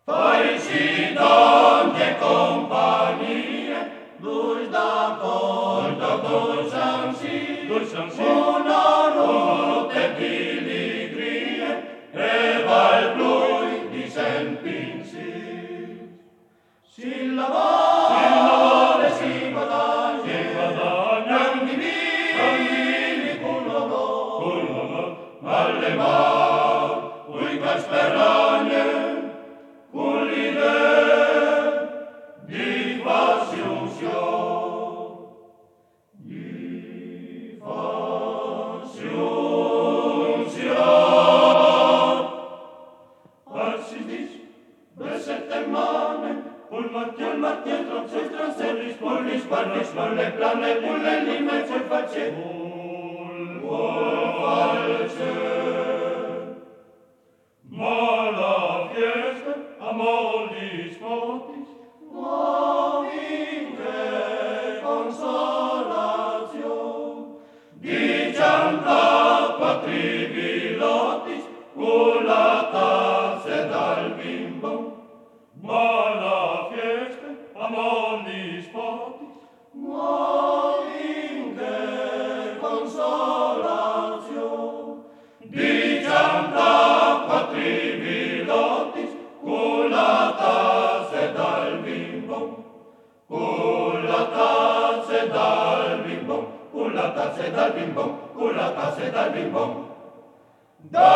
Felicităm de companie, duci d'accord, ducem și una notte di ligrie, e val plui di sentinsit. Si lavora e si guadagna, di vini con l'onor, alle mani, ui ca speragne, con l'idea di fasciusio. Le plane, pulle, lime, poi face. Ma la fiesta, amoris motis, movinte consolatio. Diciam tappa tribilotis, culata dal bimbo. Ma la fiesta, amoris motis, movinte consolatio. Diciam tappa tribilotis, culata dal bimbo. Culata dal bimbo, culata dal bimbo, culata dal bimbo.